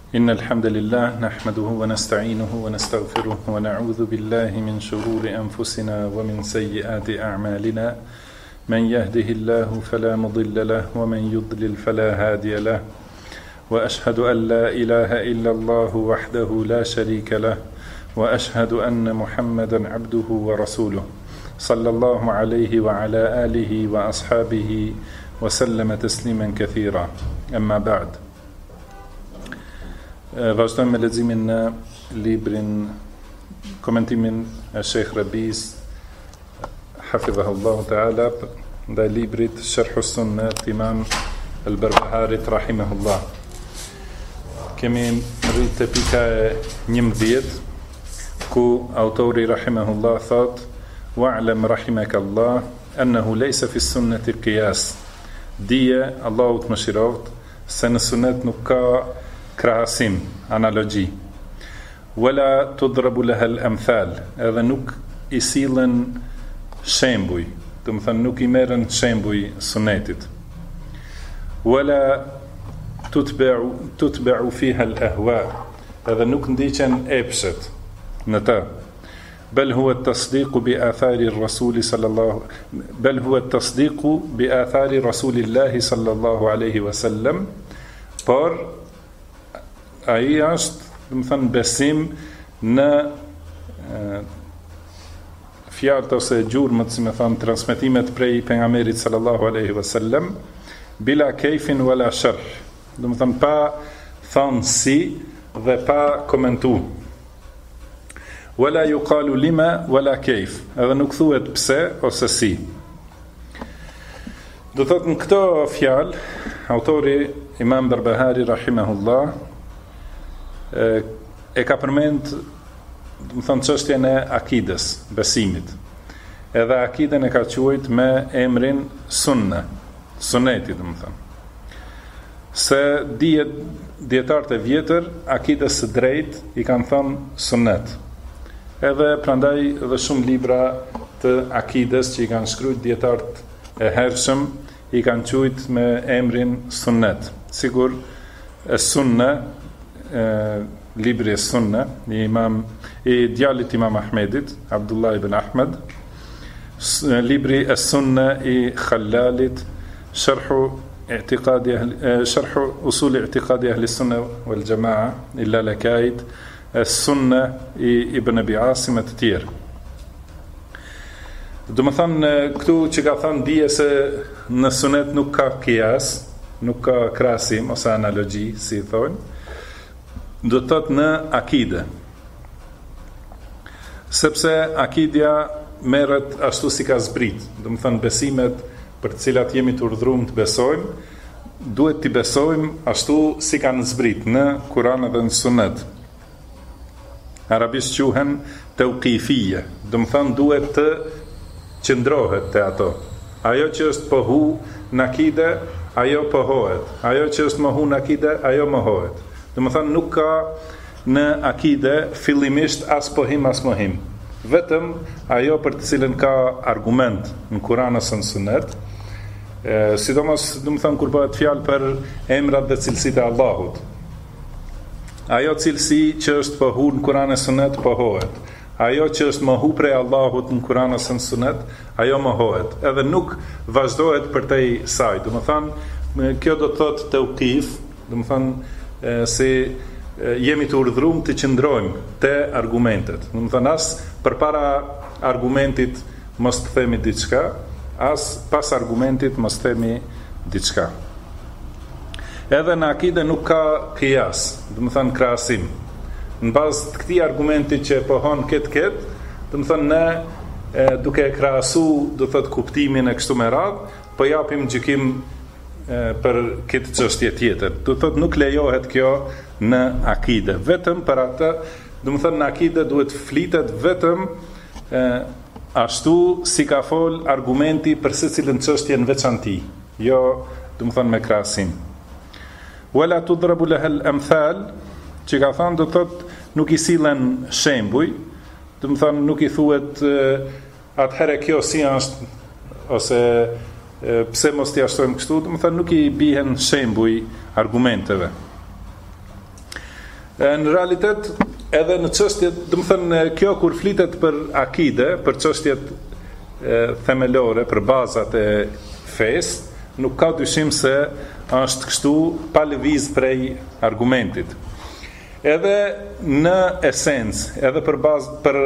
إن الحمد لله نحمده ونستعينه ونستغفره ونعوذ بالله من شرور أنفسنا ومن سيئات أعمالنا من يهده الله فلا مضل له ومن يضلل فلا هادي له وأشهد أن لا إله إلا الله وحده لا شريك له وأشهد أن محمدا عبده ورسوله صلى الله عليه وعلى آله وأصحابه وسلم تسليما كثيرا أما بعد. Vazhdojmë me leximin në librin, komentimin e Sheikh Rabis hafidhahullahu ta'ala ndaj librit Sharh as-Sunnah të Imam al-Barbaharit rahimahullah. Kemi rritë te pika e 11 ku autori rahimahullah thot: "Wa'lam rahimakallah annahu laysa fi as-sunnati qiyas." Dije Allahu të mëshiroft se në sunet nuk ka krahasim, analogji. Wala tudrabu laha al-amthal, edhe nuk i sillen shembuj, do të thënë nuk i merren shembuj sunetit. Wala tutba'u fiha al-ahwa, edhe nuk ndiqen epshet në të. بل هو التصديق بآثار الرسول صلى الله بل هو التصديق بآثار رسول الله صلى الله عليه وسلم. Por ai është, do të thënë, besim në fjalët ose gjurmët, si më thënë, transmetimet prej pejgamberit sallallahu alaihi wasallam, bila kayfin wala sharh, do të thënë pa thënë si dhe pa komentu. Wala yuqalu lima wala kayf, edhe nuk thuhet pse ose si. Do thotë në këto fjalë autori Imam Barbahari rahimahullah e ka përmend, do të thonë, çështjen e akides, besimit. Edhe akiden e ka quajt me emrin sunna, suneti, do të thonë. Se dietarët e vjetër akides së drejt i kanë thënë sunnet. Edhe prandaj dhe shumë libra të akides që i kanë shkruajt dietarët e hershëm i kanë quajt me emrin sunnet. Sigur e sunna, libri e sunna i djalit Imam Ahmedit, Abdullah ibn Ahmed, libri e sunna i Khallalit, sharhu usul i'tiqadi ahli sunna wal jamaa illa lakait, sunna i Ibn Abi Asim e të tjerë. Do më thënë, këtu që ka thënë dije se në sunet nuk ka kias, nuk ka krasim ose analogji, si thonë, do të thotë në akide. Sepse akidja merret ashtu si ka zbrit. Do më thënë, besimet për të cilat jemi të urdhëruar të besojmë, duhet të besojmë ashtu si kanë zbrit në Kur'an dhe në sunet. Arabisht quhen tauqifije, do më thënë duhet të qëndrohet të ato. Ajo që është pohu në akide, ajo pohohet. Ajo që është mohu në akide, ajo mohohet. Do më thënë nuk ka në akide fillimisht as pohim as mohim. Vetëm ajo për të cilën ka argument në Kur'an ose në sunet, sidomos, do më thënë, kur bëhet fjalë për emrat dhe cilësitë e Allahut. Ajo cilësi që është pohu në Kur'an e sunet, pohohet. Ajo që është mohu prej Allahut në Kur'an e sunet, ajo mohohet. Edhe nuk vazhdohet për tej saj. Do më thënë, kjo do të thotë tauqif, do më thënë, se jemi të urdhëruar të qëndrojmë te argumentet. Do më thënë, as përpara argumentit mos të themi diçka, as pas argumentit mos themi diçka. Edhe në akide nuk ka qiyas, do të thënë krahasim. Në bazë të këtij argumenti që pohon këtë, do të thënë ne duke krahasu, do thotë kuptimin e kështu me radhë, po japim gjykim për këtë çështje tjetër. Do thotë nuk lejohet kjo në akide. Vetëm për atë, do të thënë në akide duhet flitet vetëm ashtu si ka fol argumenti për secilën çështje në veçanti, jo, do të thënë me krahasim. Wala tudrabu laha al-amthal, që ka thënë do thotë nuk i sillen shembuj, do të thënë nuk i thuhet atëherë kjo si është ose pse mos t'i ashtojmë kështu, do të thënë nuk i bihen shembuj argumenteve. Në realitet, edhe në çështjet, do të thënë, kjo kur flitet për akide, për çështjet themelore, për bazat e fesë, nuk ka dyshim se është kështu pa lëviz prej argumentit. Edhe në esencë, edhe për bazë për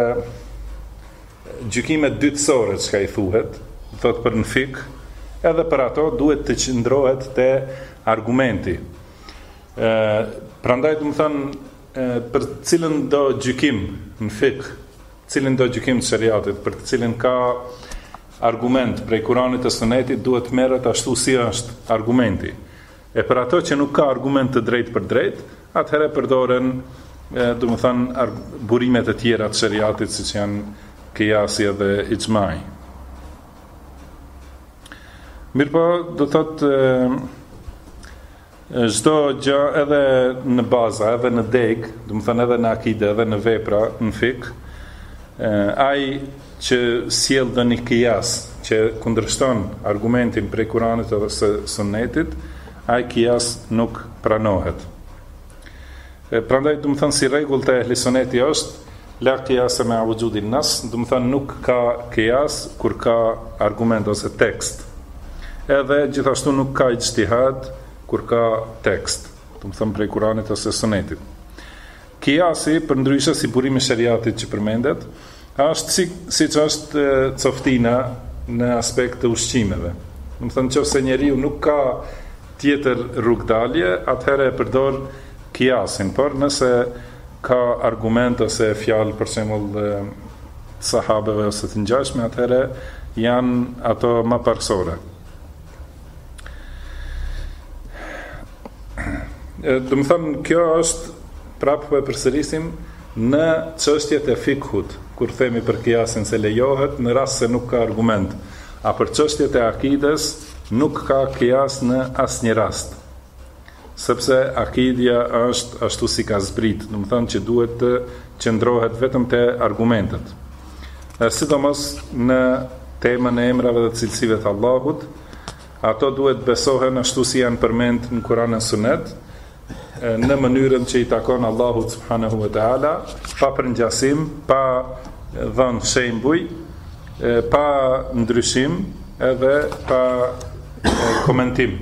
gjykimet dytësore, çka i thuhet, thot për në fik, edhe për ato duhet të qëndrohet te argumenti. Prandaj do të thënë për cilën do gjykim në fik, cilën do gjykim të shariatit, për të cilën ka argument prej Kuranit e Sunetit, duhet merret ashtu si është argumenti. E për ato që nuk ka argument të drejtë për drejtë, atëherë përdoren, do të thënë, burimet e tjera të shariatit, siç janë qiyasi dhe ixmai. Mirpo do thotë çdo gjë edhe në baza, edhe në deg, do të thënë edhe në akide, edhe në vepra, në fik, ai që sjell dhe një qiyas që kundërshton argumentin prej Kuranit ose Sunetit, ai qiyas nuk pranohet. Prandaj do të thënë si rregull te ehli suneti është la qiyas me wujudin nas, do të thënë nuk ka qiyas kur ka argument ose tekst. Edhe gjithashtu nuk ka ijtihad kur ka tekst, do të thënë prej Kuranit ose Sunetit. Qiyasi, përndryshe si burimi i shariatit që përmendet, është siç është coftina në aspekt të ushqimeve. Do të thënë nëse njeriu nuk ka tjetër rrugdalje, atëherë e përdor qiyasin, por nëse ka argument ose fjalë për shembull të sahabeve ose të ngjashme, atëherë janë ato më parësore. Do të thënë kjo është prapë po e përsërisim në çështjet e fikhut, kur themi për qiyasin se lejohet në rast se nuk ka argument. A për çështjet e akides nuk ka qiyas në asnjë rast. Sepse akidia është ashtu si ka zbrit, do të thonë që duhet të qëndrohet vetëm te argumentet. Sidomos në temën e emrave dhe cilësive të Allahut, ato duhet besohen ashtu si janë përmend në Kur'an e Sunet, në mënyrën që i takon Allahut subhanahu wa taala, pa përngjasim, pa dhënë shembuj, pa ndryshim, edhe pa komentim.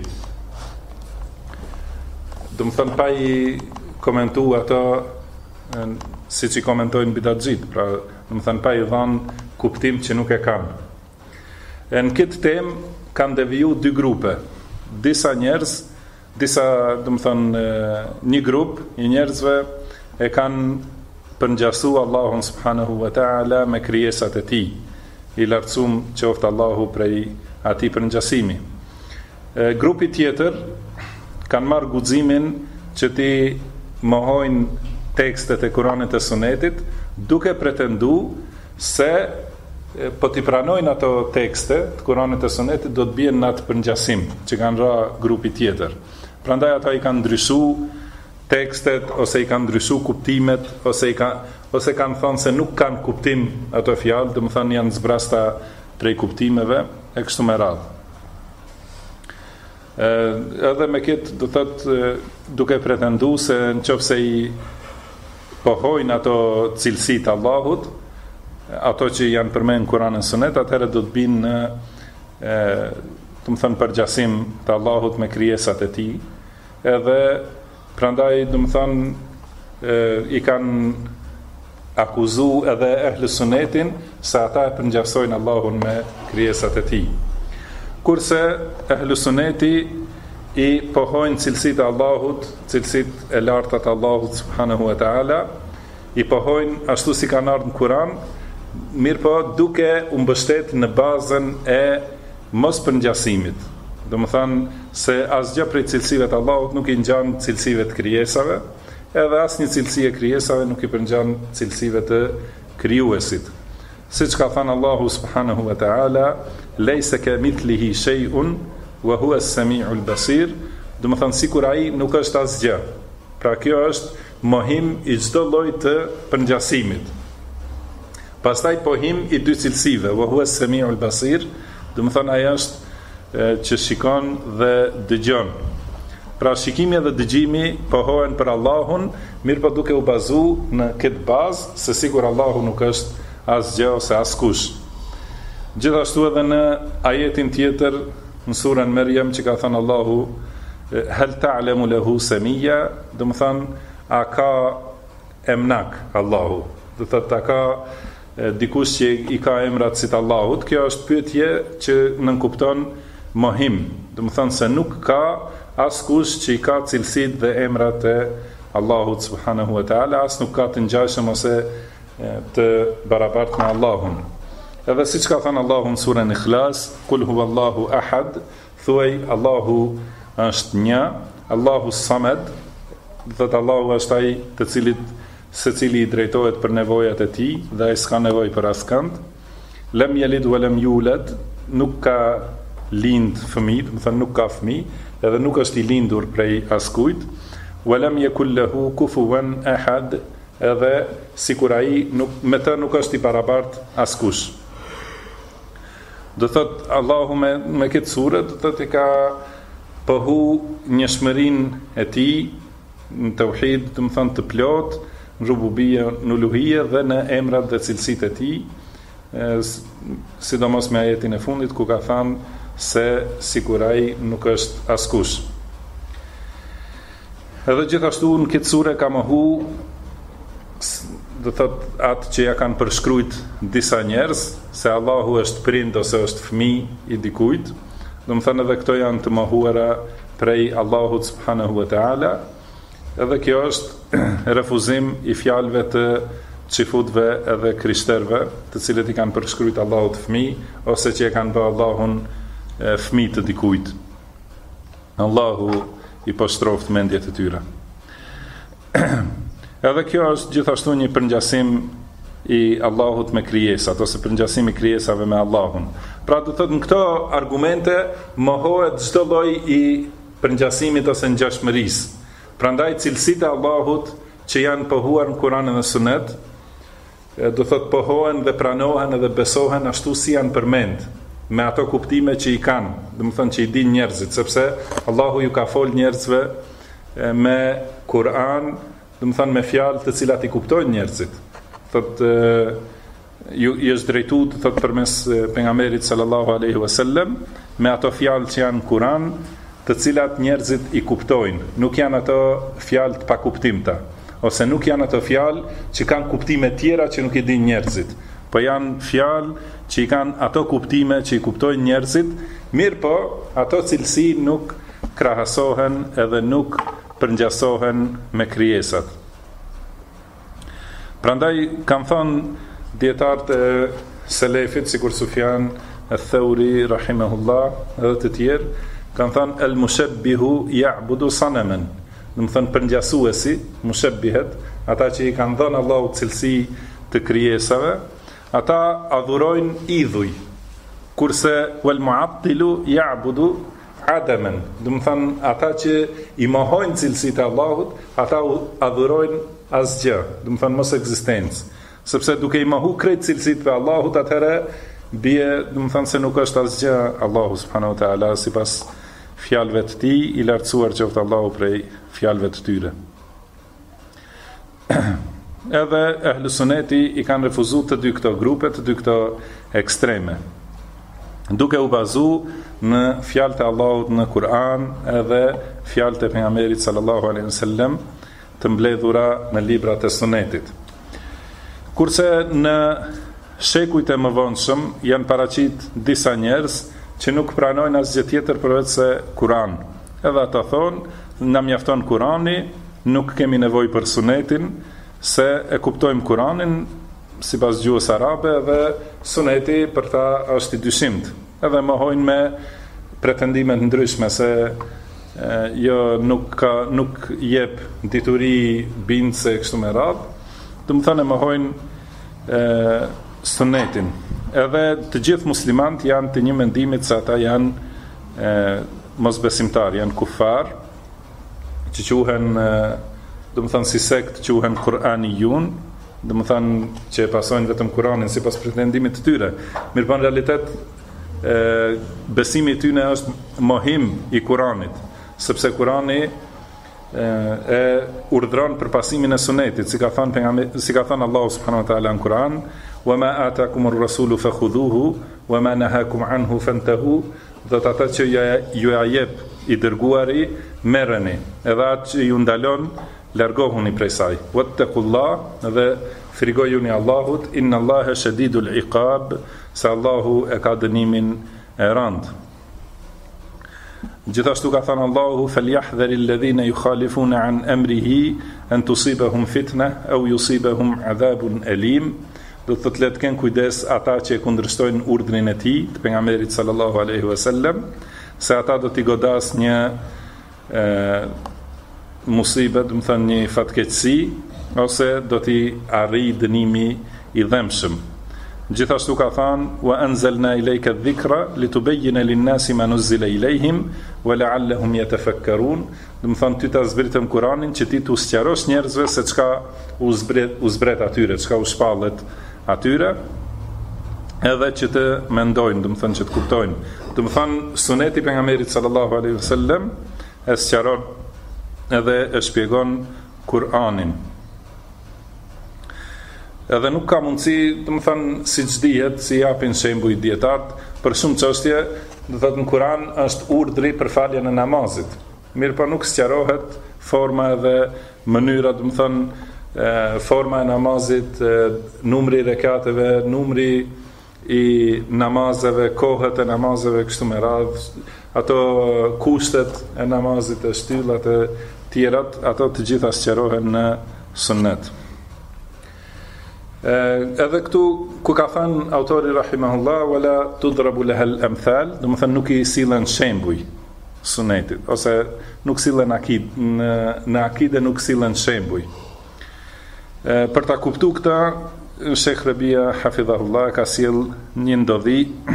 Do të thënë pa i komentu ato siç i komentojnë bidatxhit, pra do të thënë pa i dhënë kuptim që nuk e kanë. Në këtë temë kanë deviju dy grupe. Disa njerëz, do të thënë një grup i njerëzve e kanë përngjasu Allahun subhanahu wa taala me krijesat e tij, i lartësuar qoftë Allahu prej atij përngjasimi. Grupi tjetër kanë marrë guximin që ti mohojnë tekstet e Kuranit e Sunetit, duke pretendu se po t'i pranojnë ato tekste të Kuranit e Sunetit, do të bien në atë përngjasim që kanë ra grupi tjetër. Prandaj ata i kanë ndryshu tekstet, ose i kanë ndryshu kuptimet, ose kanë thënë se nuk kanë kuptim ato fjalë, do të thënë janë zbrasta prej kuptimeve e kështu me radhë. Edhe me këtë do thotë duke pretendu se nëse i pohojnë ato cilësitë të Allahut, ato që janë përmendur në Kur'anin e Sunet, atëherë do të binë në do të thënë përgjasim të Allahut me krijesat e tij, edhe prandaj do të thënë i kanë akuzu edhe ehli sunetin se ata e përngjasojnë Allahun me krijesat e tij. Kurse ehli suneti i pohojnë cilësitë e Allahut, cilësitë e larta të Allahut subhanahu wa taala, i pohojnë ashtu si kanë ardhur në Kur'an, mirëpo duke u mbështetur në bazën e mos përngjasimit. Do të thënë se asgjë prej cilësive të Allahut nuk i ngjan cilësive të krijesave, edhe asnjë cilësi e krijesave nuk i përngjan cilësive të krijuesit. Siç ka thënë Allahu subhanahu wa taala, "Laysa kamithlihi shay'un wa huwa as-sami'ul basir", do të thënë sikur ai nuk është asgjë. Pra kjo është mohim i çdo lloji të përngjasimit. Pastaj pohim i dy cilësive, wa huwa as-sami'ul basir, do të thënë ai është që shikon dhe dëgjon. Pra shikimi dhe dëgjimi pohohen për Allahun, mirë po duke u bazu në këtë bazë, se sigur Allahu nuk është asgjë ose askush. Gjithashtu edhe në ajetin tjetër në surën Maryam që ka thënë Allahu hal ta'lamu lahu samia, do të thënë a ka emnak Allahu, do të thotë a ka dikush që i ka emrat si të Allahut. Kjo është pyetje që nënkupton mohim, do të thënë se nuk ka askush që i ka cilësitë dhe emrat e Allahut subhanahu wa taala, as nuk ka të ngjashëm ose të barabartë me Allahun. Edhe siç ka thënë Allahu në surën Ikhlas, kul huwallahu ahad, thuaj Allahu është një, Allahu samad, do thotë Allahu është ai të cilit secili i drejtohet për nevojat e tij dhe ai s'ka nevojë për askënd. Lam yalid wa lam yulad, nuk ka lind fëmijë, do të thënë nuk ka fëmijë, edhe nuk është i lindur prej askujt. Wa lam yakul lahu kufuwan ahad, edhe sikur ai me të nuk është i barabartë askush. Do thot Allahu me këtë sure do thot i ka pohu njëshmërinë e tij në tauhid, do të thënë të plot, në rububie, në uluhie dhe në emrat dhe cilësitë e tij, sidomos me ajetin e fundit ku ka thënë se sikur ai nuk është askush. Edhe gjithashtu në këtë sure ka mohu, do thot atë që ja kanë përshkruajt disa njerëz se Allahu është prind ose është fëmijë i dikujt. Do të thënë edhe këto janë të mohuara prej Allahut subhanahu wa taala. Edhe kjo është refuzim i fjalëve të xifutëve edhe krishterëve, të cilët i kanë përshkruajt Allahut fëmijë ose që e kanë bërë Allahun fëmijë të dikujt. Allahu i poshtroft mendjet e tyre. Edhe kjo është gjithashtu një përngjasim i Allahut me krijesat, ose përngjasim i krijesave me Allahun. Pra do thotë në këto argumente mohohet çdo lloj i përngjasimit ose ngjashmërisë. Prandaj cilësitë e Allahut që janë pohuar në Kur'an dhe Sunet, do thotë pohohen dhe pranohen edhe besohen ashtu si janë përmend, me ato kuptime që i kanë, do të thonë që i din njerëzit, sepse Allahu ju ka fol njerëzve me Kur'an, do të thonë me fjalë të cilat i kuptojnë njerëzit. Thotë ju është drejtuar, thotë përmes pejgamberit sallallahu alaihi wasallam, me ato fjalë që janë në Kur'an, të cilat njerëzit i kuptojnë. Nuk janë ato fjalë të pakuptimta, ose nuk janë ato fjalë që kanë kuptime tjera që nuk i din njerëzit, po janë fjalë që i kanë ato kuptime që i kuptojnë njerëzit, mirë po ato cilësi nuk krahasohen edhe nuk përngjasohen me krijesat. Prandaj kanë thënë dietarët e selefit, sikur Sufjan al-Thauri rahimahullah edhe të tjerë, kanë thënë el-mushabbihu ya'budu sanaman, do të thënë përngjasuesi, mushabbihet, ata që i kanë dhënë Allahu cilësi të krijesave, ata adhurojnë idhuj, kurse wal mu'attilu ya'budu adaman, do të thënë ata që i mohojnë cilësitë e Allahut, ata adhurojnë asgjë, do të thënë mos ekzistencë, sepse duke i mohu krejt cilësitë të Allahut, atëherë bie, do të thënë se nuk është asgjë Allahu subhanahu wa taala sipas fjalëve të tij, i lartësuar qoftë Allahu prej fjalëve të tyre. Edhe ehlu suneti i kanë refuzuar të dy këto grupe, të dy këto ekstreme, duke u bazu në fjalët e Allahut në Kur'an edhe fjalët e pejgamberit sallallahu alaihi wasallam të mbledhura në librat e sunetit. Kurse në shekujt e mëvonshëm janë paraqit disa njerëz që nuk pranojnë asgjë tjetër përveç se Kur'an. Edhe ata thonë, na mjafton Kur'ani, nuk kemi nevojë për sunetin, se e kuptojmë Kur'anin sipas gjuhës arabe dhe suneti për ta është i dyshimt. Edhe mohojnë me pretendime të ndryshme se jo nuk jep dituri bindse kështu me radhë. Do të thonë mohojnë sunetin. Edhe të gjithë muslimanët janë të një mendimit se ata janë mosbesimtar, janë kufar, që quhen, do të thënë si sekt, quhen Kur'aniyun, do të thënë që pasojnë vetëm Kur'anin sipas pretendimit të tyre. Mirë, në realitet besimi i tyre është mohim i Kur'anit, sepse Kurani e urdhron për pasimin e sunetit, si ka thënë Allahu subhanahu wa taala në Kur'an, wa ma atakumur rasulu fakhudhuhu wa ma nahakum anhu fantahu, do të ata që ju ja jep i dërguari merreni, edhe atë që ju ndalon largohuni prej saj. Wattaqullah, dhe frigojuni Allahut, inna Allaha shadidul iqab, se Allahu e ka dënimin e rëndë. Gjithashtu ka thënë Allahu, falyahdhari alladhina yukhalifuna an amrihi an tusibahum fitna aw yusibahum adhabun alim. Do të thotë letë kenë kujdes ata që e kundërshtojnë urdhrin e tij, të pejgamberit sallallahu alaihi wasallam, se ata do t'i godas një musibet, do të thënë një fatkeqësi, ose do t'i arrijë dënimi i dhëmshëm. Gjithashtu ka thënë, wa anzalna ilayka dhikra litubayyana lin-nasi ma nuzila ilayhim wa la'allahum yatafakkarun. Do të thonë ty ta zbritëm Kur'anin që ti t'u sqarosh njerëzve se çka u zbret atyre, çka u shpallet atyre, edhe që të mendojnë, do të thonë që të kuptojnë. Do të thonë suneti pejgamberit sallallahu alaihi wasallam e sqaron edhe e shpjegon Kur'anin. Edhe nuk ka mundësi, do të thënë, si çdihet, si japin shembuj dietat, për shumë çështje, do të thotë në Kur'an është urdhri për faljen e namazit. Mirë, po nuk sqarohet forma edhe mënyra, do të thënë, forma e namazit, numri i rekateve, numri i namazeve, kohët e namazeve, kështu me radhë, ato kushtet e namazit, e shtyllat e tjerat, ato të gjitha sqarohen në sunnet. Edhe këtu ku ka thënë autori rahimahullah, wala tudrabu laha al-amthal, do të thënë nuk i sillen shembuj sunetit, ose nuk sillen në akide nuk sillen shembuj. Për ta kuptuar këtë, Sheikh Rabia hafidhahullah ka sjell një ndodhi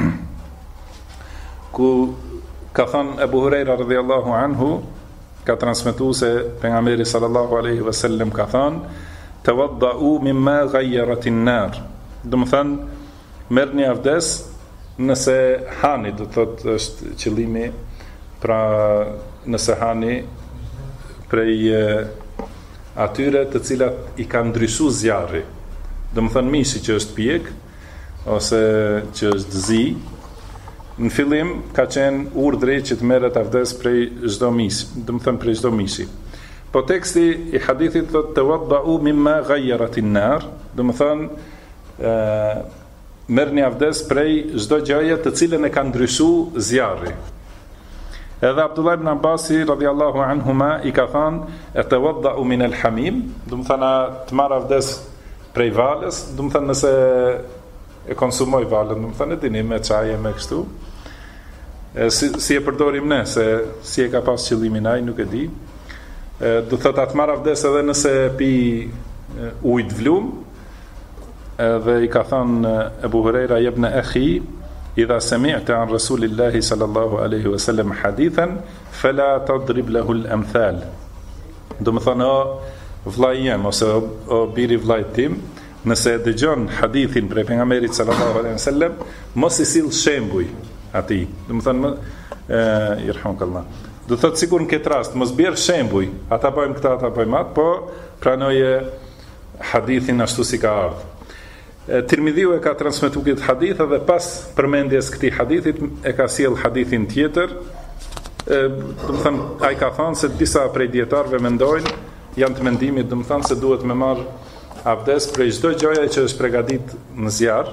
ku ka thënë Abu Huraira radhiyallahu anhu, ka transmetuar se pejgamberi sallallahu alaihi wasallam ka thënë, tawadda'u mimma ghayyarat an-nar. Do të thënë, merrni avdes nëse hani, do të thotë është qëllimi, pra nëse hani prej atyre të cilat i ka ndryshuar zjarri. Do të thënë mishi që është pjek ose që është zi. Në fillim ka qenë urdhri që të merret avdes prej çdo mishi, do të thënë prej çdo mishi. Po teksti i hadithit thotë tawadda'u mimma ghayyarat an-nar, do të thonë merrni avdes prej çdo gjëje të cilën e ka ndryshuar zjarri. Edhe Abdullah ibn Abbasi radhiyallahu anhuma i ka thënë tawadda'u min al-hamim, do të thonë të marr avdes prej valës, do të thonë nëse e konsumoj valën, do të thonë dini me çaje me kështu. Si e përdorim ne, se si e ka pas qëllimin ai, nuk e di. Do thotë atë marr avdes edhe nëse pi ujë të vlum, edhe i ka thënë Abu Huraira ibn Akhi, idha sami'ta an Rasulillahi sallallahu alaihi wasallam hadithan fala tadrib lahu al-amthal. Do të thonë vllai jem ose o biri vllait tim, nëse dëgjon hadithin prej pejgamberit sallallahu alaihi wasallam, mos i sill shembuj atij. Do të thonë irhamukallah. Do thotë sikur në këtë rast mos bjerë shembuj, ata bëjmë këta, ata bëjmë atë, po pranoje hadithin ashtu si ka ardhur. Tirmidhiu e ka transmetuar këtë hadith dhe pas përmendjes këtij hadithit e ka sjell hadithin tjetër. Do të thënë ai ka thënë se disa prej dietarëve mendojnë, janë të mendimit, do të thënë se duhet me marr avdes prej çdo gjëje që është përgatit në zjarr.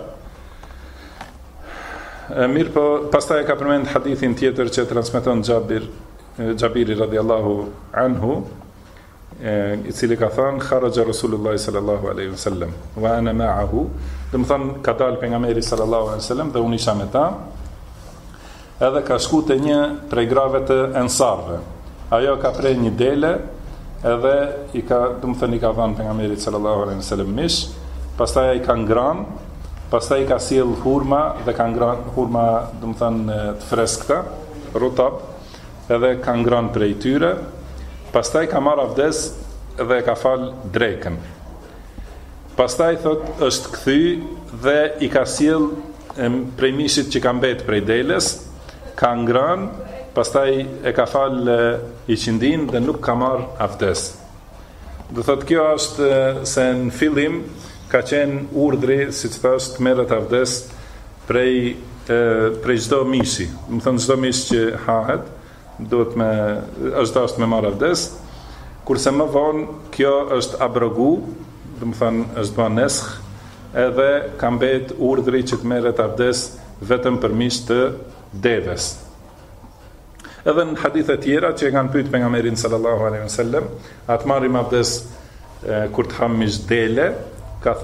Mirë, po pastaj e ka përmend hadithin tjetër që transmeton Jabiri radhiyallahu anhu, i cili ka thënë kharaja Rasulullah sallallahu alaihi wasallam wa ana ma'ahu, do të thënë ka dalë pejgamberi sallallahu alaihi wasallam dhe unë isha me ta, edhe ka shku te një prej grave të ensarve. Ajo ka prej një dele, edhe i ka, do të thënë i ka dhënë pejgamberit sallallahu alaihi wasallam mish, pastaj ai ka ngran, pastaj ka sjell hurma dhe ka ngran hurma, do të thënë të freskëta, rutab, edhe ka ngran prej tyre. Pastaj ka marr avdes dhe ka fal drekën. Pastaj thot është kthy dhe i ka sjell prej mishit që ka mbet prej deles, ka ngran pastaj e ka fal i qindin dhe nuk ka marr abdes. Do thot kjo është se në fillim ka qenë urdhri, siç thash, të merret abdes prej çdo mishi. Do të thonë çdo mish që hahet është dashur me marr abdes, kurse më vonë kjo është abrogu, do të thonë është bën nesh, edhe ka mbet urdhri që të merret abdes vetëm për mish të deves. Edhe në hadithe tjera që e kanë pyet pejgamberin sallallahu alaihi wasallam, atë marrim abdes kur të ham mish dele, ka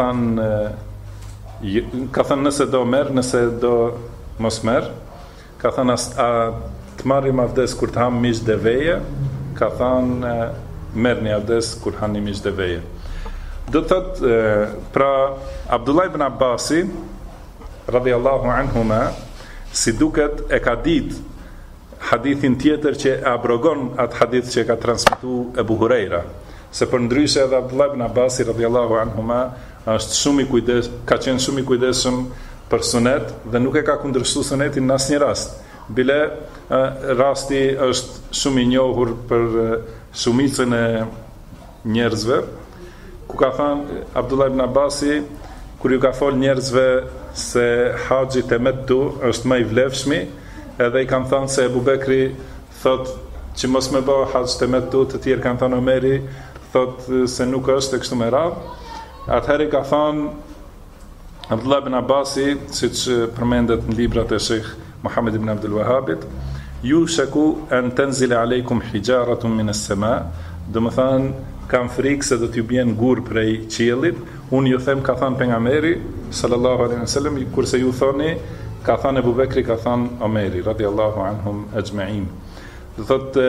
thënë nëse do merr, nëse do mos merr, ka thënë të marrim abdes kur të ham mish deveje, ka thënë merrni abdes kur hani mish deveje. Do të thotë, pra Abdullah ibn Abbasi radhiyallahu anhuma, si duket e ka ditë hadithin tjetër që e abrogon atë hadith që e ka transmetuar Ebu Hurajra, se për ndryshe edhe Abdullah ibn Abbasi radhiyallahu anhuma ka qenë shumë i kujdesshëm për sunet dhe nuk e ka kundërshtuar sunetin në asnjë rast. Bile rasti është shumë i njohur për shumicën e njerëzve, ku ka thënë Abdullah ibn Abbasi, kur ju ka fol njerëzve se haxhi temettu është më i vlefshmi, edhe i kanë thënë se Ebu Bekri thot që mos me bë haxh temettu, të tjerë kanë thënë Omeri thot se nuk është e kështu me radhë. Atëherë ka thënë Abdullah ibn Abbasi, siç përmendet në librat e Sheikh Muhammad ibn Abdul Wahhabit, yushaku an tanzila aleikum hijaratun min as-sama, do të thënë kam frikë se do t'ju bjen gur prej qiellit. Unë ju them, ka thënë pejgamberi sallallahu alaihi wasallam, kurse ju thoni ka thënë Ebu Bekri, ka thënë Omeri radhiyallahu anhum ajma'in. Do thotë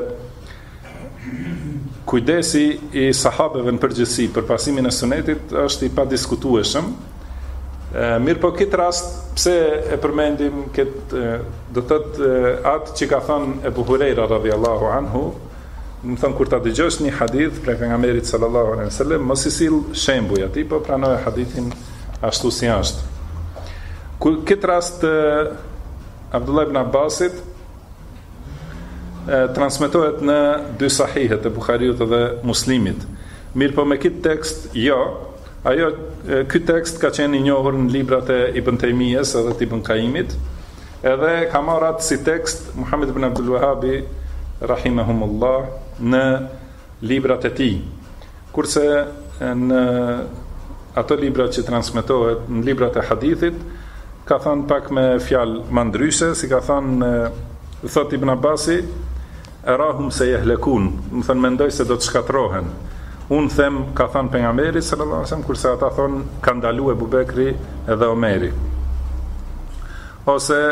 kujdesi i sahabeve në përgjithësi për pasimin e sunetit është i padiskutueshëm. Mirë po këtë rast, pse e përmendim këtë, do thotë atë që ka thënë Ebu Hurajra radhiyallahu anhu, më thënë kur ta dëgjosh një hadith prej pejgamberit sallallahu alaihi wasallam, mos i sill shembuj atij, po pranoje hadithin ashtu si është. Këtë rast Abdullah ibn Abbasit transmetohet në dy sahihet e Buhariut dhe Muslimit. Mirë po me këtë tekst, ky tekst ka qenë i njohur në librat e Ibn Taymiyes edhe të Ibn Qayyimit, edhe ka marrë atë si tekst Muhammad ibn Abdul Wahhabi rahimahumullah në librat e tij. Kurse në ato libra që transmetohet në librat e hadithit, ka thënë pak me fjalë më ndryshe, si ka thënë thot Ibn Abbasi, erahum se jehlekun, më thënë mendoj se do të shkatrohen. Unë them, ka thënë pejgamberi sallallahu alaihi wasallam, kurse ata thonë ka ndalu Ebu Bekri edhe Omeri. Ose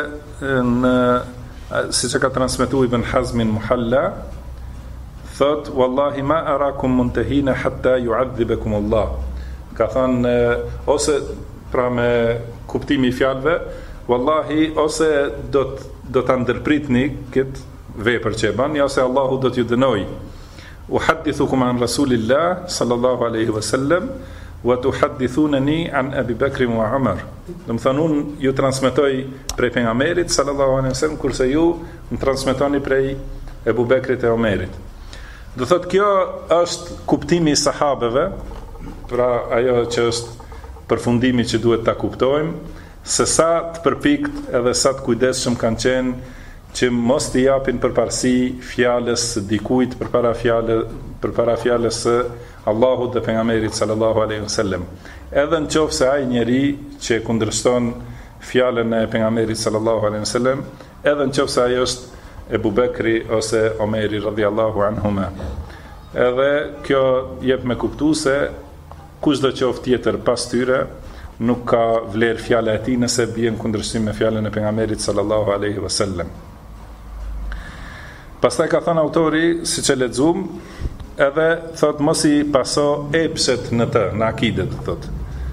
si që ka transmetuar Ibn Hazmin Muhalla, thot wallahi ma arakum muntahina hatta yu'adhibakum Allah. Ka thënë ose pra me kuptimi i fjalëve, wallahi ose do ta ndërpritni këtë vepër që e bani, ose Allahu do t'ju dënoj. Uhaddithukum an Rasulillah sallallahu alaihi wasallam wa tuhaddithunani an Abi Bakr wa Umar. Do të thonë unë ju transmetoj prej pejgamberit sallallahu alaihi wasallam, kurse ju më transmetoni prej Ebu Bekrit e Omerit. Do thotë kjo është kuptimi i sahabeve, pra ajo që është përfundimi që duhet ta kuptojmë, se sa të përpikt edhe sa të kujdesshëm kanë qenë që mos t'i japin përparësi fjalës dikujt përpara fjalës së Allahut dhe pejgamberit sallallahu alaihi wasallam. Edhe nëse ai njeri që kundërshton fjalën e pejgamberit sallallahu alaihi wasallam, edhe nëse ai është Ebu Bekri ose Omeri radhiyallahu anhuma. Edhe kjo jep me kuptu se kushdo qoftë tjetër pas tyre nuk ka vlerë fjala e tij nëse bie në kundërshtim me fjalën e pejgamberit sallallahu alaihi wasallam. Pastaj ka thënë autori, siç e lexuam, edhe thot mos i paso epshet në të, në akidet, thot.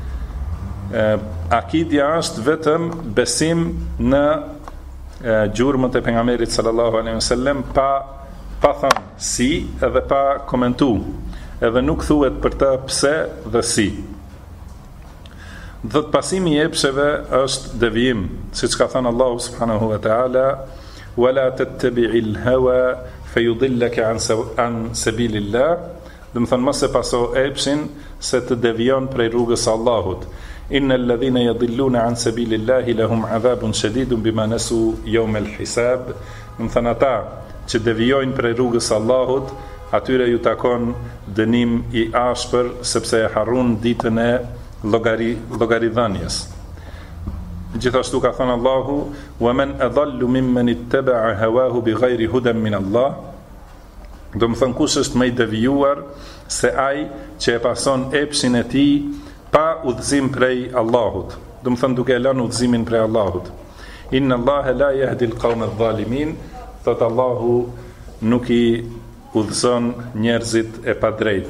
Akidja është vetëm besim në gjurmët e pejgamberit sallallahu alaihi wasallam pa thënë si edhe pa komentu, edhe nuk thuhet për të pse dhe si. Dhët pasimi i epsheve është devijim, siç ka thënë Allahu subhanahu wa taala, wala tattabi'il hawa fayudillaka an sabilillah, do të thonë mos e paso epshin se të devijon prej rrugës së Allahut. Innal ladhina yadilluna an sabilillahi lahum adhabun shadidun bima nasu yawm al-hisab. Do të thonë ata që devijojnë prej rrugës së Allahut, atyre ju takon dënim i ashpër sepse e harrun ditën e llogaridhënies. Gjithashtu ka thënë Allahu: "Wa man adallu mimman ittaba'a hawahu bighayri hudan min Allah." Do të thonë kush është më i devijuar se ai që e pason epshin e tij pa udhëzim prej Allahut. Do të thonë duke e lënë udhëzimin prej Allahut. Inna Allaha la yahdi al-qawma adh-dhalimin. Thot Allahu nuk i udhëzon njerëzit e padrejt.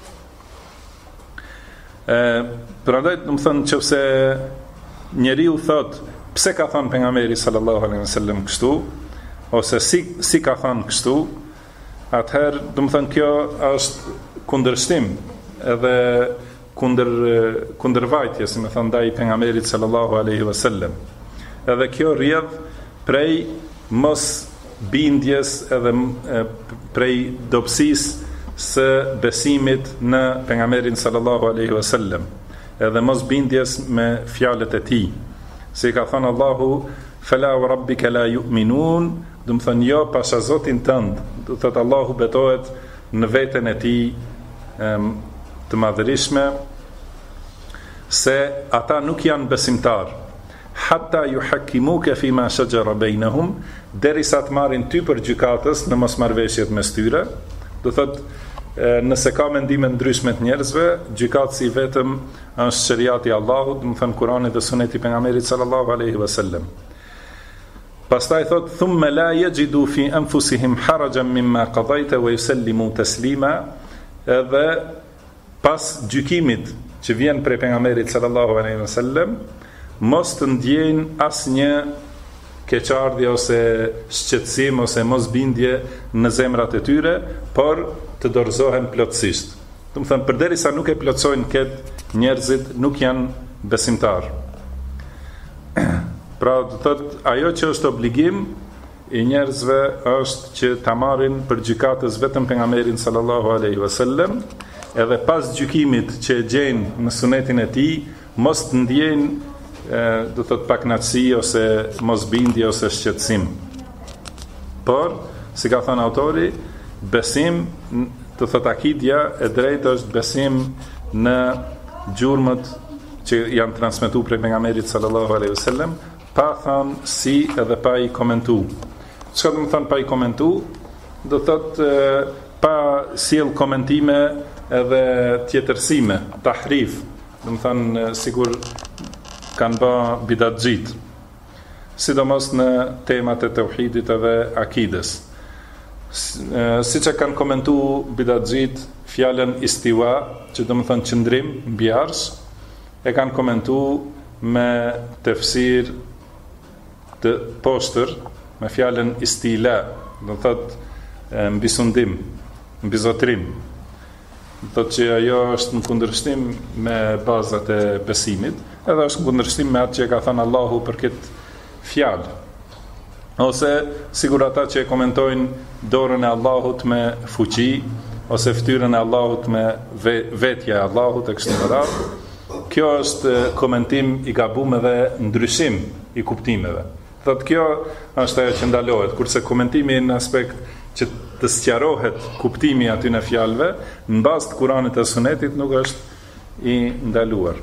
Prandaj do të thonë nëse njeriu thot pse ka thënë pejgamberi sallallahu alaihi wasallam kështu ose si ka thënë kështu, atëherë do të thonë kjo është kundërshtim edhe kundërvajtje, si më thënë, ndaj pejgamberit sallallahu alaihi wasallam. Edhe kjo rrjedh prej mos bindjes edhe prej dobësisë së besimit në pejgamberin sallallahu alaihi wasallam, edhe mos bindjes me fjalët e tij. Si ka thënë Allahu: "Fala wa rabbika la yu'minun", do të thënë jo pasha Zotin tënd, do thotë Allahu betohet në veten e tij të madhërishme se ata nuk janë besimtar. Hatta yuhakkimuka fima shajara bainahum, derisa të marrin ty për gjykatës në mosmarrveshjet mes tyre. Do thotë nëse ka mendime ndryshme të njerëzve, gjykatësi vetëm është shariati i Allahut, do të thënë Kurani dhe Suneti i pejgamberit sallallahu alaihi wasallam. Pastaj thot: "Thumma la yajidu fi anfusihim harajan mimma qadayta wa yusallimu taslima", edhe pas gjykimit që vjen prej pejgamberit sallallahu alaihi wasallam, mos të ndjejnë asnjë keqardhje ose shqetësim ose mosbindje në zemrat e tyre, por të dorëzohen plotësisht. Do të thënë përderisa nuk e plotësojnë këtë, njerëzit nuk janë besimtar. Pra do thotë ajo që është obligim i njerëzve është që ta marrin për gjykatës vetëm pejgamberin sallallahu alaihi wasallam, edhe pas gjykimit që e gjejnë në sunetin e tij, mos të ndjejnë do thotë paknaqësi ose mosbindje ose shqetësim. Por, si ka thënë autori, besim, do thotë akidja e drejtë është besim në gjurmët që janë transmetuar prej pejgamberit sallallahu alaihi wasallam, pa thënë si edhe pa i komentu. Çka do të thënë pa i komentu? Do thotë pa sjell komentime edhe tjetërsime, tahrif, do të thënë sigur kanë bë bidatxhit, sidomos në temat e tauhidit edhe akides. Siç e kanë komentuar bidatxhit fjalën istiwa, që do të thënë qëndrim mbi arsh, e kanë komentuar me tefsir të poshtër, me fjalën istila, do thotë mbi sundim, mbi zotrim. Do thotë që ajo është në kundërshtim me bazat e besimit, edhe është në kundërshtim me atë që ka thënë Allahu për këtë fjalë. Ose sigur ata që e komentojnë dorën e Allahut me fuqi, ose fytyrën e Allahut me vetja e Allahut e kështu me radhë. Kjo është komentim i gabuar dhe ndryshim i kuptimeve. Thotë kjo është ajo që ndalohet, kurse komentimi në aspekt që të sqarohet kuptimi aty në fjalëve në bazë të Kuranit e Sunetit nuk është i ndaluar.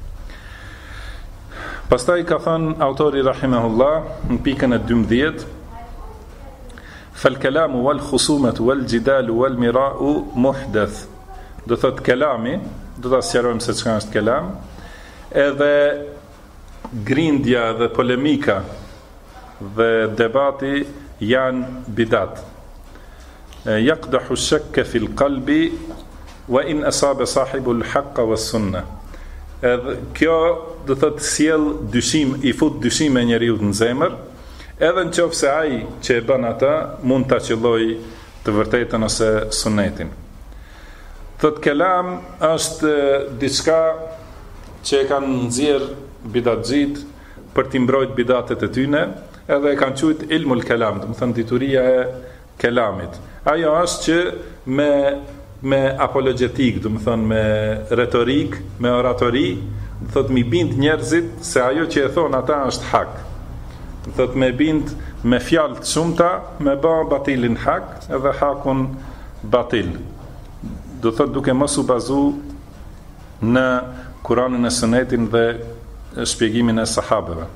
Pastaj ka thënë autori rahimahullah në pikën e 12: "Fal kalamu wal khusumatu wal jidalu wal mira'u muhdath." Do thotë kelami, do ta sqarojmë se çka është kelam, edhe grindja dhe polemika dhe debati janë bidat. Yaqdahu ash-shakka fi al-qalbi wa in asaba sahibu al-haqqa was-sunnah. Edhe kjo do thotë sjell dyshim, i fut dyshim e njeriu në zemër, edhe nëse ai që e bën ata mund ta qellojë të vërtetën ose sunetin. Thot kelam është diçka që e kanë nxjerr bidatxhit për t'i mbrojtë bidatet e tyne, edhe e kanë quajtur ilmul kalam, do të thënë dituria e kelamit. Ajo është që me apologetik, do të thënë me retorik, me oratori, do thotë mi bind njerëzit se ajo që e thon ata është hak. Do thotë me bind me fjalë të shumta, me bë batilin hak edhe hakun batil. Do thotë duke mos u bazu në Kur'anin e Sunetin dhe shpjegimin e sahabeve.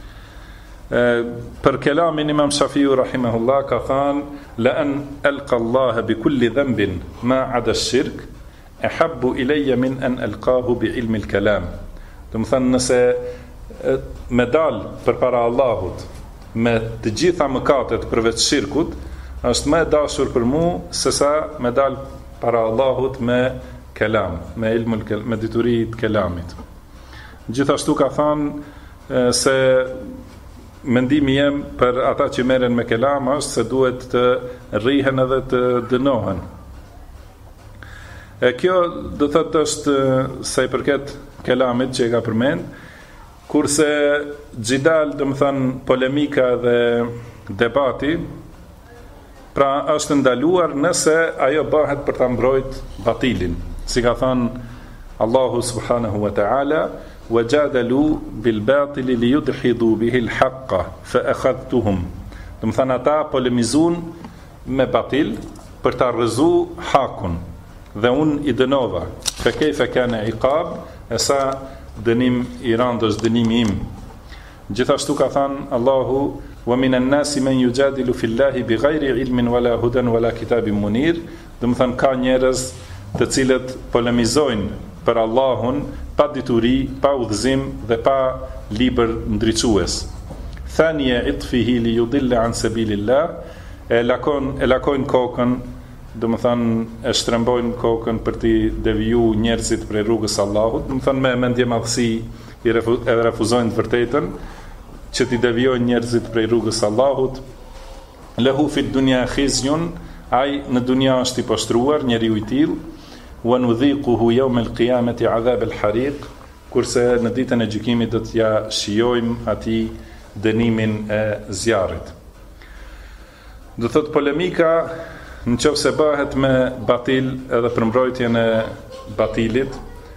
Për kelamin Imam Shafiu rahimahullah ka thënë la an alqa Allah bi kulli dhanbin ma ada ash-shirk ahabbu ilayya min an alqahu bi ilmi al-kalam. Do të thënë nëse me dal përpara Allahut me të gjitha mëkatet përveç shirkut, është më e dashur për mua sesa me dal para Allahut me kelam, me ilmul me diturinë e kelamit. Gjithashtu ka thënë se mendimi jem për ata që merren me kelam është se duhet të rrihen edhe të dënohen. Kjo do thotë është sa i përket kelamit që e ka përmend, kurse xhidal, do të thënë polemika dhe debati, pra është ndaluar nëse ajo bëhet për ta mbrojtur batilin, si ka thënë Allahu subhanahu wa ta'ala wajadalu bil batil li yudhidu bihi al haqqa fa akhadhtuhum. Do të thënë ata polemizun me batil për ta rrëzuar hakun dhe unë i dënova. Fa kayfa kana iqab, asa dënim i randës dënimi im. Gjithashtu ka thënë Allahu wa minan nasi man yujadilu fillahi bighayri ilmin wala hudan wala kitabin munir. Do të thënë ka njerëz të cilët polemizojnë për Allahun pa dituri, pa udhëzim dhe pa libër ndriçues. Thaniya itfihi li yudilla an sabilillah, e lakojnë kokën, do të thënë e shtrembojnë kokën për t'i deviju njerëzit prej rrugës së Allahut, do të thënë me mendje madhësi e refuzojnë të vërtetën, që t'i devijojnë njerëzit prej rrugës së Allahut. Lahu fid dunya khizyun, ai në dunja është i poshtruar, njeriu i tillë, wa nudhiquhu yawm al-qiyamati 'adhab al-hariq, kurse në ditën e gjykimit do t'ja shijojmë atij dënimin e zjarrit. Do thot polemika nëse bëhet me batil edhe për mbrojtjen e batilit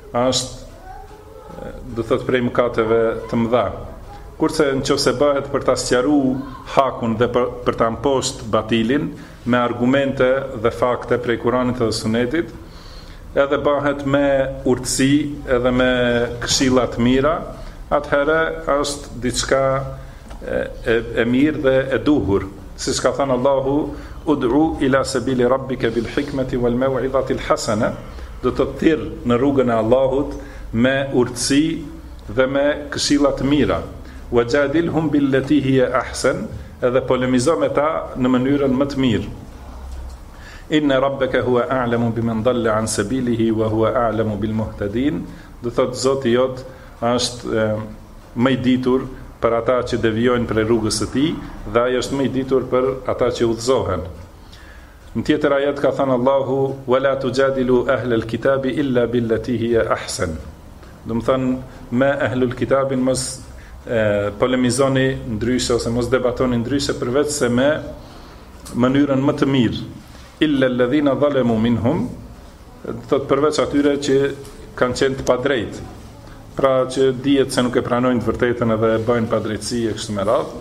është do thot prej mëkateve të mëdha. Kurse nëse bëhet për ta sqaruar hakun dhe për ta mposhtë batilin me argumente dhe fakte prej Kuranit dhe Sunetit, edhe bëhet me urtësi edhe me këshilla të mira, atëherë është diçka e mirë dhe e duhur. Siç ka thënë Allahu, ud'u ila sabili rabbika bil hikmati wal maw'izati al hasana, do të thirr në rrugën e Allahut me urtësi dhe me këshilla të mira. Wajadilhum billati hiya ahsan, edhe polemizo me ta në mënyrën më të mirë. Inna rabbaka huwa a'lamu biman dalla an sabilihi wa huwa a'lamu bil muhtadin, do thot Zoti jot është më i ditur për ata që devijojnë prej rrugës së tij dhe ai është më i ditur për ata që udhëzohen. Në tjetër ajet ka thënë Allahu wala tujadilu ahlal kitabi illa billati hiya ahsan. Do të thënë me ahlul kitabin mos polemizoni ndryshe ose mos debatoni ndryshe përveç se me mënyrën më të mirë. Illa alladhina zalamu minhum, thot përveç atyre që kanë qenë të padrejtë, pra që dihet se nuk e pranojnë të vërtetën edhe e bëjnë padrejtësi e kështu me radhë,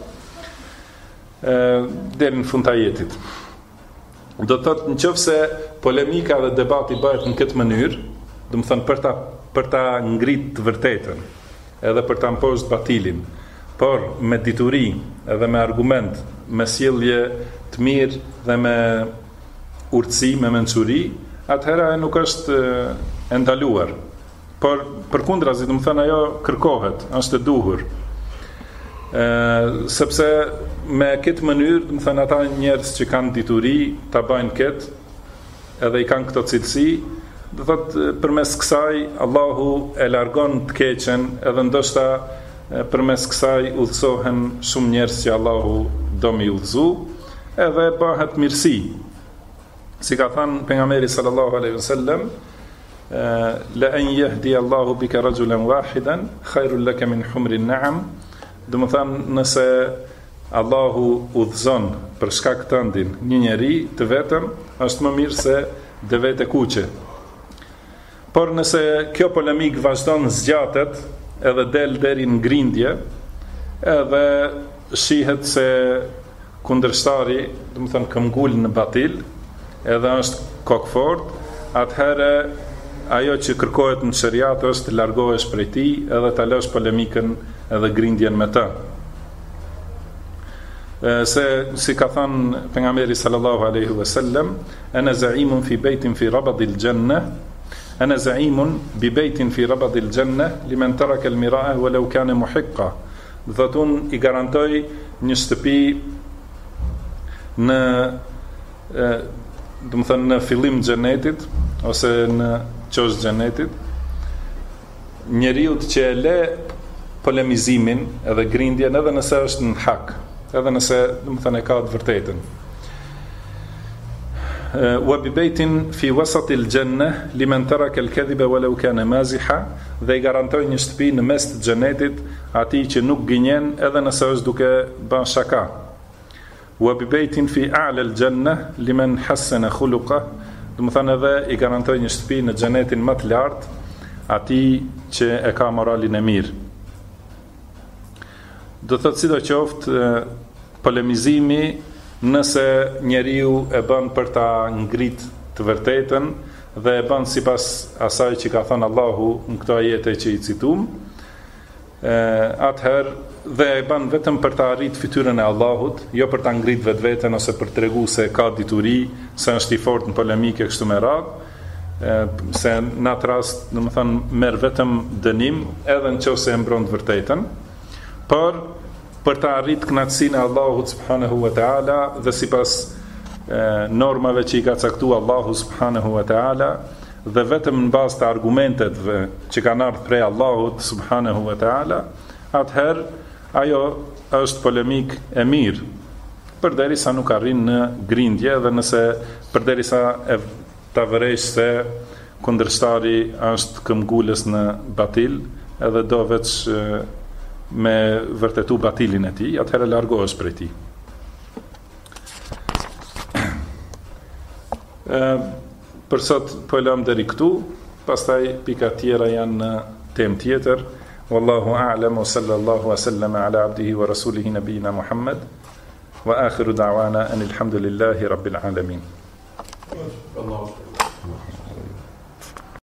deri në fund të ajetit. Do të thotë nëse polemika dhe debati bëhet në këtë mënyrë, do të thënë për ta ngritë të vërtetën, edhe për ta mposhtë batilin, por me dituri edhe me argument, me sjellje të mirë dhe me urtësi, me mençuri, atëherë nuk është e ndaluar. Por përkundrazi, do të thënë ajo kërkohet, është e duhur. Sepse me këtë mënyrë, do të thënë ata njerëz që kanë dituri, ta bëjnë këtë, edhe i kanë këto cilësi, do thotë përmes kësaj Allahu e largon të keqen, edhe ndoshta përmes kësaj udhësohen shumë njerëz që Allahu do mi udhëzu, edhe bëhet mirësi. Si ka thënë pejgamberi sallallahu alaihi wasallam, la an yahdi Allahu bika rajulan wahidan khairul laka min humri an-na'am. Do të thënë nëse Allahu udhëzon për shkak tëndin një njeri të vetëm, është më mirë se dhe vete kuqe. Por nëse kjo polemik vazhdon zgjatet edhe del deri në grindje, edhe shihet se kundërshtari, do të thënë këmbgul në batil, edhe është kokfort, atëherë ajo që kërkohet në shariat është të largohesh prej tij edhe ta lësh polemikën edhe grindjen me të. Se si ka thënë pejgamberi sallallahu alaihi wasallam, ana za'imun fi baytin fi rabadil janna, ana za'imun bi baytin fi rabadil janna liman taraka al-mira'a walau kana muhiqqa. Do thotë unë i garantoj një shtëpi në do të thënë në fillim të xhenetit ose në çosh xhenetit, njeriu që e le polemizimin edhe grindjen edhe nëse është në hak, edhe nëse do të thënë e ka të vërtetën. Wa bi baytin fi wasat al-janna liman taraka al-kadhiba walau kana maziha, dhe i garantoj një shtëpi në mes të xhenetit atij që nuk gënjen edhe nëse është duke bën shaka. Wa bi baytin fi a'la al-janna liman hassana khuluqa, do të thënë edhe i garantoj një shtëpi në xhenetin më të lartë atij që e ka moralin e mirë. Do thotë sidoqoftë polemizimi, nëse njeriu e bën për ta ngrit të vërtetën dhe e bën sipas asaj që ka thënë Allahu në këto ajete që i citum, atëherë dhe e bën vetëm për ta arrit fytyrën e Allahut, jo për ta ngrit vetveten ose për t'tregu se ka dituri, se është i fortë në polemike kështu me radhë, se në atë rast, domethënë merr vetëm dënim, edhe nëse e mbron të vërtetën, por për ta arrit kënaqësinë e Allahut subhanahu wa taala dhe sipas normave që i ka caktuar Allahu subhanahu wa taala, dhe vetëm në bazë të argumenteve që kanë ardhur prej Allahut subhanahu wa taala, atëherë ajo është polemik e mirë, përderisa nuk arrin në grindje, dhe nëse përderisa ta vëresh se kundërshtari është këmbgulës në batil, edhe do veç me vërtetu batilin e tij, atëherë largohesh prej tij. Për sot po e lëm deri këtu, pastaj pika tjera janë në temë tjetër. Wallahu a'lam wa sallallahu wa sallama ala abdihi wa rasulihi nabiyina Muhammad wa akhiru da'wana anil hamdulillahi rabbil alamin.